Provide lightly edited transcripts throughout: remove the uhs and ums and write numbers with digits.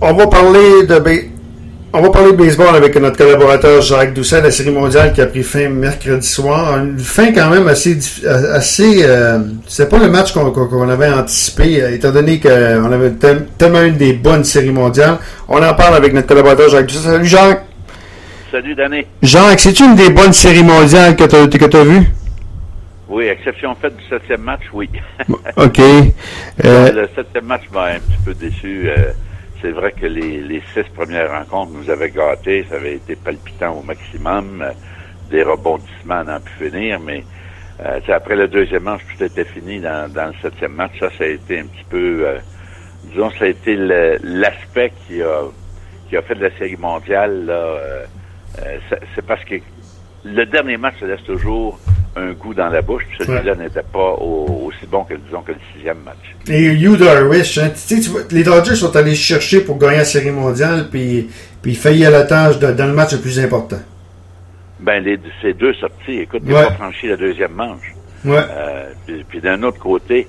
On va parler de baseball avec notre collaborateur Jacques Doucet, la Série mondiale qui a pris fin mercredi soir. Une fin quand même assez c'est pas le match qu'on avait anticipé, étant donné qu'on avait tellement une des bonnes séries mondiales. On en parle avec notre collaborateur Jacques Doucet. Salut Jacques! Salut Danny! Jacques, c'est-tu une des bonnes séries mondiales que t'as vues? Oui, exception faite du 7e match, oui. OK. Le 7e match m'a un petit peu déçu. C'est vrai que les 6 premières rencontres nous avaient gâtés. Ça avait été palpitant au maximum. Des rebondissements à n'en plus finir. Mais après le 2e match, tout était fini dans le 7e match. Ça a été un petit peu... disons, ça a été l'aspect qui a fait de la Série mondiale. Là, c'est parce que le dernier match se laisse toujours un goût dans la bouche. Celui-là n'était pas aussi bon que, disons, que le 6e match. Et Yu Darvish, hein, les Dodgers sont allés chercher pour gagner la Série mondiale, puis il faillit à la tâche dans le match le plus important. Ben, ces deux sorties, écoute, il n'a pas franchi la 2e manche. Ouais. Puis d'un autre côté,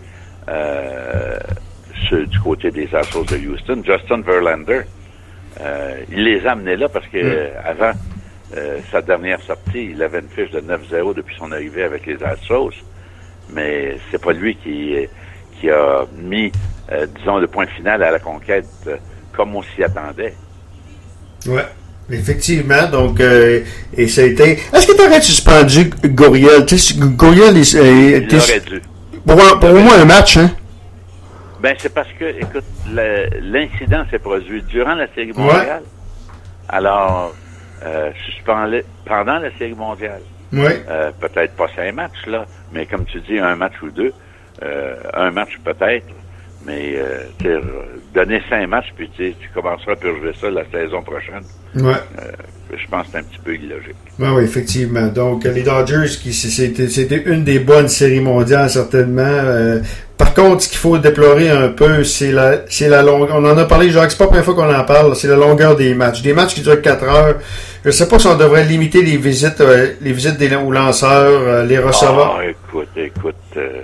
du côté des Astros de Houston, Justin Verlander, il les a amenés là parce que avant sa dernière sortie, il avait une fiche de 9-0 depuis son arrivée avec les Astros, mais c'est pas lui qui a mis, disons, le point final à la conquête comme on s'y attendait. Ouais, effectivement. Donc, et ça a été... Est-ce que tu aurais suspendu Gurriel? Gurriel, il aurait dû. Pour au moins un match, hein? Ben, c'est parce que, écoute, l'incident s'est produit durant la Série mondiale. Ouais. Alors, suspends-le pendant la Série mondiale. Oui. Peut-être pas 5 matchs, là, mais comme tu dis, un match ou deux. Un match peut-être, mais donner 5 matchs, puis tu commenceras à purger ça la saison prochaine. Ouais. Je pense que c'est un petit peu illogique. Oui, effectivement. Donc, les Dodgers, c'était une des bonnes séries mondiales, certainement. Par contre, ce qu'il faut déplorer un peu, c'est la longueur. On en a parlé, Jacques, c'est pas la première fois qu'on en parle, c'est la longueur des matchs. Des matchs qui durent 4 heures. Je sais pas si on devrait limiter les visites aux lanceurs, les receveurs. Ah, écoute,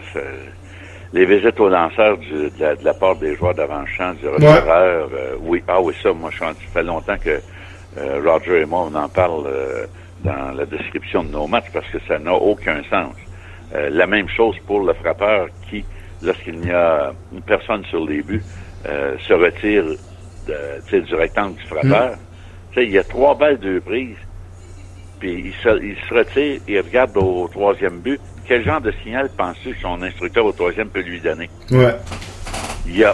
les visites aux lanceurs de la part des joueurs d'avant-champ, du receveur, oui. Ah oui, ça, moi, ça fait longtemps que Roger et moi, on en parle dans la description de nos matchs parce que ça n'a aucun sens. La même chose pour le frappeur qui, lorsqu'il n'y a une personne sur les buts, se retire du rectangle du frappeur. Il y a 3 balles, 2 prises, puis il se retire, il regarde au 3e but. Quel genre de signal penses-tu que son instructeur au 3e peut lui donner? Ouais. Il y a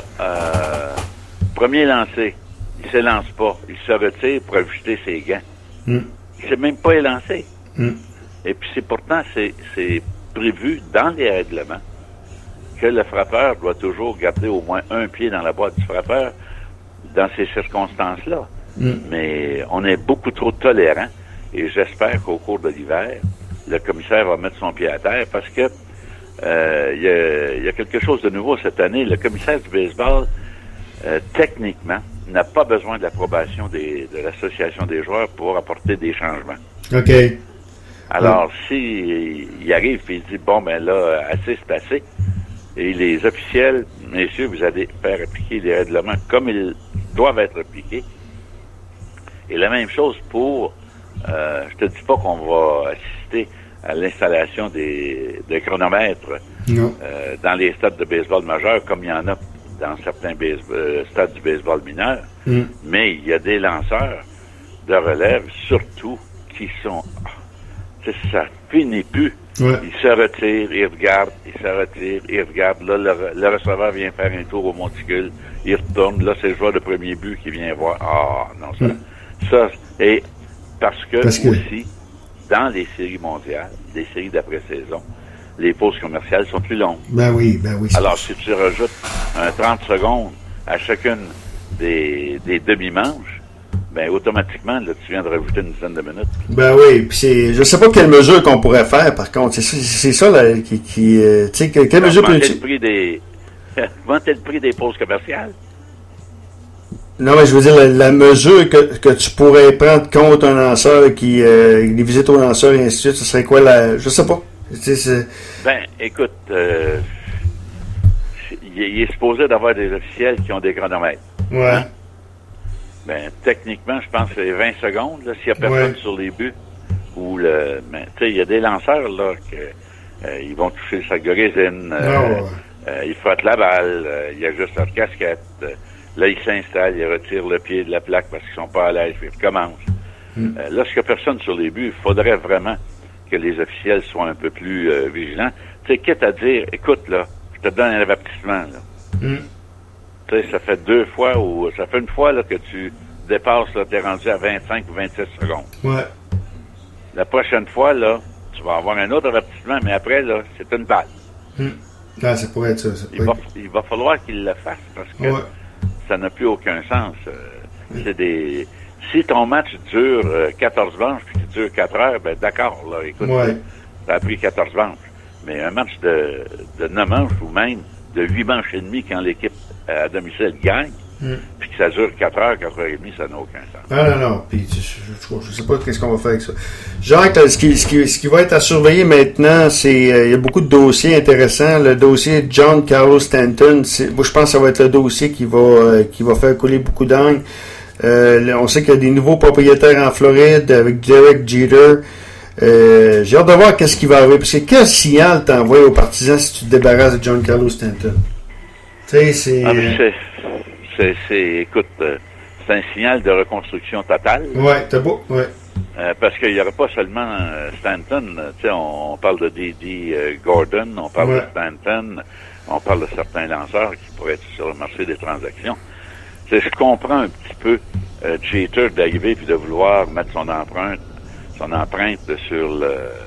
premier lancé, il se lance pas, il se retire pour ajouter ses gants. Il s'est même pas élancé. Et puis pourtant c'est prévu dans les règlements que le frappeur doit toujours garder au moins un pied dans la boîte du frappeur dans ces circonstances-là. Mais on est beaucoup trop tolérant et j'espère qu'au cours de l'hiver, le commissaire va mettre son pied à terre parce que il y a quelque chose de nouveau cette année. Le commissaire du baseball, techniquement, n'a pas besoin de l'approbation de l'association des joueurs pour apporter des changements. OK. Alors, s'il arrive et il dit, bon, ben là, assez, c'est assez, et les officiels, messieurs, vous allez faire appliquer les règlements comme ils doivent être appliqués. Et la même chose pour, je te dis pas qu'on va assister à l'installation des chronomètres dans les stades de baseball majeur, comme il y en a dans certains stades du baseball mineur. Mais il y a des lanceurs de relève, surtout, qui sont... ça finit plus. Ouais. Il se retire, il regarde, il se retire, il regarde. Là, le receveur vient faire un tour au monticule, il retourne. Là, c'est le joueur de premier but qui vient voir. Ah, non, ça. Et parce que aussi, dans les séries mondiales, les séries d'après-saison, les pauses commerciales sont plus longues. Ben oui. Alors, si tu rajoutes 30 secondes à chacune des demi-manches, ben automatiquement, là, tu viens de rajouter une dizaine de minutes. Ben oui, puis je sais pas quelle mesure qu'on pourrait faire, par contre. C'est ça, là, tu sais, quelle mesure Augmenter le prix des pauses commerciales. Non, mais je veux dire, la mesure que tu pourrais prendre contre un lanceur les visites aux lanceurs et ainsi de suite, ce serait quoi je sais pas. Ben, écoute, il est supposé d'avoir des officiels qui ont des chronomètres. Ouais. Hein? Ben, techniquement, je pense que c'est 20 secondes, là, s'il y a personne sur les buts. Ou le, ben, tu sais, il y a des lanceurs, là, ils vont toucher le sac de résine, ils frottent la balle, ils ajustent leur casquette, là, ils s'installent, ils retirent le pied de la plaque parce qu'ils sont pas à l'aise, puis ils recommencent. Lorsqu'il y a personne sur les buts, il faudrait vraiment que les officiels soient un peu plus vigilants. Tu sais, quitte à dire, écoute, là, je te donne un avertissement, là. Tu sais, ça fait 2 fois ou ça fait une fois, là, que tu dépasses, là, t'es rendu à 25 ou 26 secondes. Ouais. La prochaine fois, là, tu vas avoir un autre avertissement, mais après, là, c'est une balle. Ah, ça pourrait être ça. Il va falloir qu'il le fasse parce que ça n'a plus aucun sens. C'est des... Si ton match dure 14 manches puis qu'il dure 4 heures, ben d'accord, là, écoute, ça a pris 14 manches. Mais un match de 9 manches ou même de 8 manches et demie quand l'équipe à domicile gagne, puis que ça dure 4 heures, 4 heures et demie, ça n'a aucun sens. Non. Puis je sais pas qu'est-ce qu'on va faire avec ça. Jacques, ce qui va être à surveiller maintenant, c'est il y a beaucoup de dossiers intéressants. Le dossier John Carlos Stanton, moi je pense que ça va être le dossier qui va faire couler beaucoup d'angles. On sait qu'il y a des nouveaux propriétaires en Floride avec Derek Jeter. J'ai hâte de voir qu'est-ce qui va arriver. Parce que quel signal t'envoies aux partisans si tu te débarrasses de John Carlos Stanton? Tu sais, écoute, c'est un signal de reconstruction totale. Ouais, t'as beau, parce qu'il n'y aura pas seulement Stanton. Tu sais, on parle de Didi Gordon, on parle de Stanton, on parle de certains lanceurs qui pourraient être sur le marché des transactions. Tu sais, je comprends un petit peu Jeter d'arriver puis de vouloir mettre son empreinte sur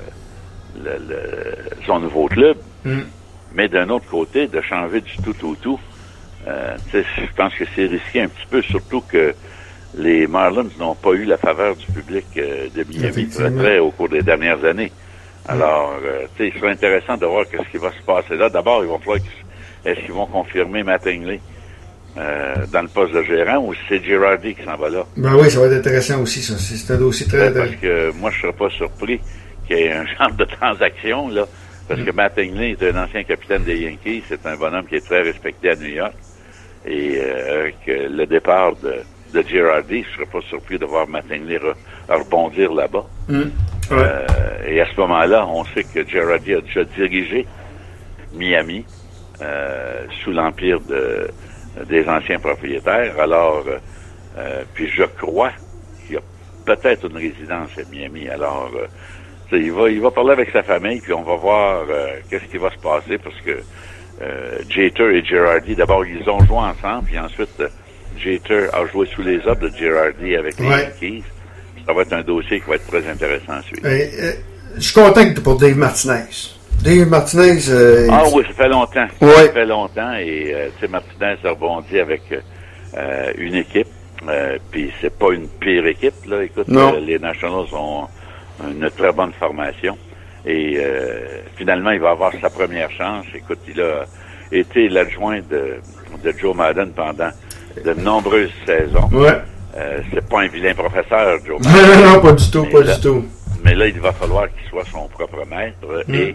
son nouveau club. Mais d'un autre côté, de changer du tout au tout, je pense que c'est risqué un petit peu, surtout que les Marlins n'ont pas eu la faveur du public de Miami très au cours des dernières années. Alors, il serait intéressant de voir ce qui va se passer là. D'abord, il va falloir est-ce qu'ils vont confirmer Mattingly dans le poste de gérant ou si c'est Girardi qui s'en va là? Ben oui, ça va être intéressant aussi, ça. C'est un dossier très parce que moi, je serais pas surpris qu'il y ait un genre de transaction, là. Parce que Mattingly est un ancien capitaine des Yankees. C'est un bonhomme qui est très respecté à New York. Et avec le départ de Girardi, je serais pas surpris de voir Mattingly rebondir là-bas. Et à ce moment-là, on sait que Girardi a déjà dirigé Miami sous l'empire des anciens propriétaires. Alors, puis je crois qu'il y a peut-être une résidence à Miami. Alors, il va parler avec sa famille, puis on va voir qu'est-ce qui va se passer, parce que Jeter et Girardi, d'abord, ils ont joué ensemble, puis ensuite, Jeter a joué sous les ordres de Girardi avec les Yankees. Ça va être un dossier qui va être très intéressant à suivre. Je suis content pour Dave Martinez. Dave Martinez... oui, ça fait longtemps. Ça fait longtemps, et Martinez a rebondi avec une équipe, puis c'est pas une pire équipe, là. Écoute, les Nationals ont une très bonne formation. Et finalement, il va avoir sa première chance. Écoute, il a été l'adjoint de Joe Maddon pendant de nombreuses saisons. C'est pas un vilain professeur, Joe Maddon. Non, pas du tout, du tout. Mais là, il va falloir qu'il soit son propre maître. Et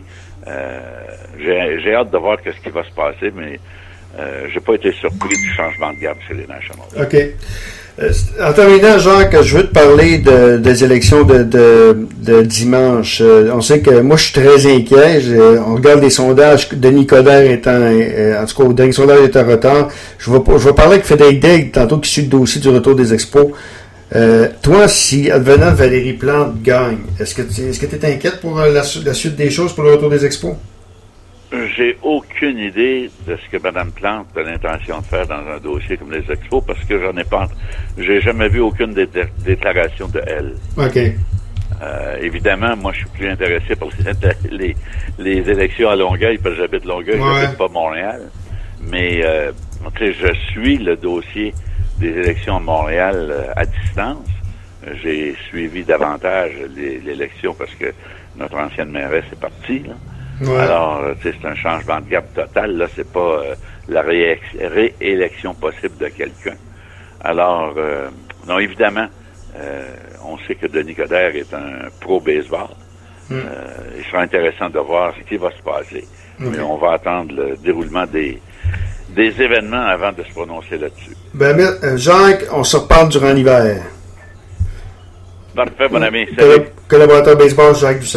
j'ai hâte de voir ce qui va se passer, mais j'ai pas été surpris du changement de garde chez les Nationals. OK. En terminant, Jacques, je veux te parler des élections de dimanche. On sait que moi, je suis très inquiet. On regarde les sondages. Denis Coderre en tout cas, au dernier sondage est en retard. Je vais parler avec Frédéric Daigle, tantôt, qui suit le dossier du retour des expos. Toi, si advenant Valérie Plante gagne, est-ce que tu es inquiète pour la suite des choses pour le retour des expos? J'ai aucune idée de ce que Mme Plante a l'intention de faire dans un dossier comme les expos, parce que j'ai jamais vu aucune déclaration de elle. OK. Évidemment, moi, je suis plus intéressé par les élections à Longueuil, parce que j'habite Longueuil, j'habite pas Montréal. Mais, je suis le dossier des élections à Montréal à distance. J'ai suivi davantage l'élection parce que notre ancienne mairesse est partie, là. Alors, c'est un changement de garde total. Là, c'est pas la réélection possible de quelqu'un. Alors, non, évidemment, on sait que Denis Coderre est un pro-baseball. Il sera intéressant de voir ce qui va se passer. Mais on va attendre le déroulement des des événements avant de se prononcer là-dessus. Ben, Jacques, on se reparle durant l'hiver. Parfait, mon ami. Salut. Collaborateur baseball, Jacques Doucet.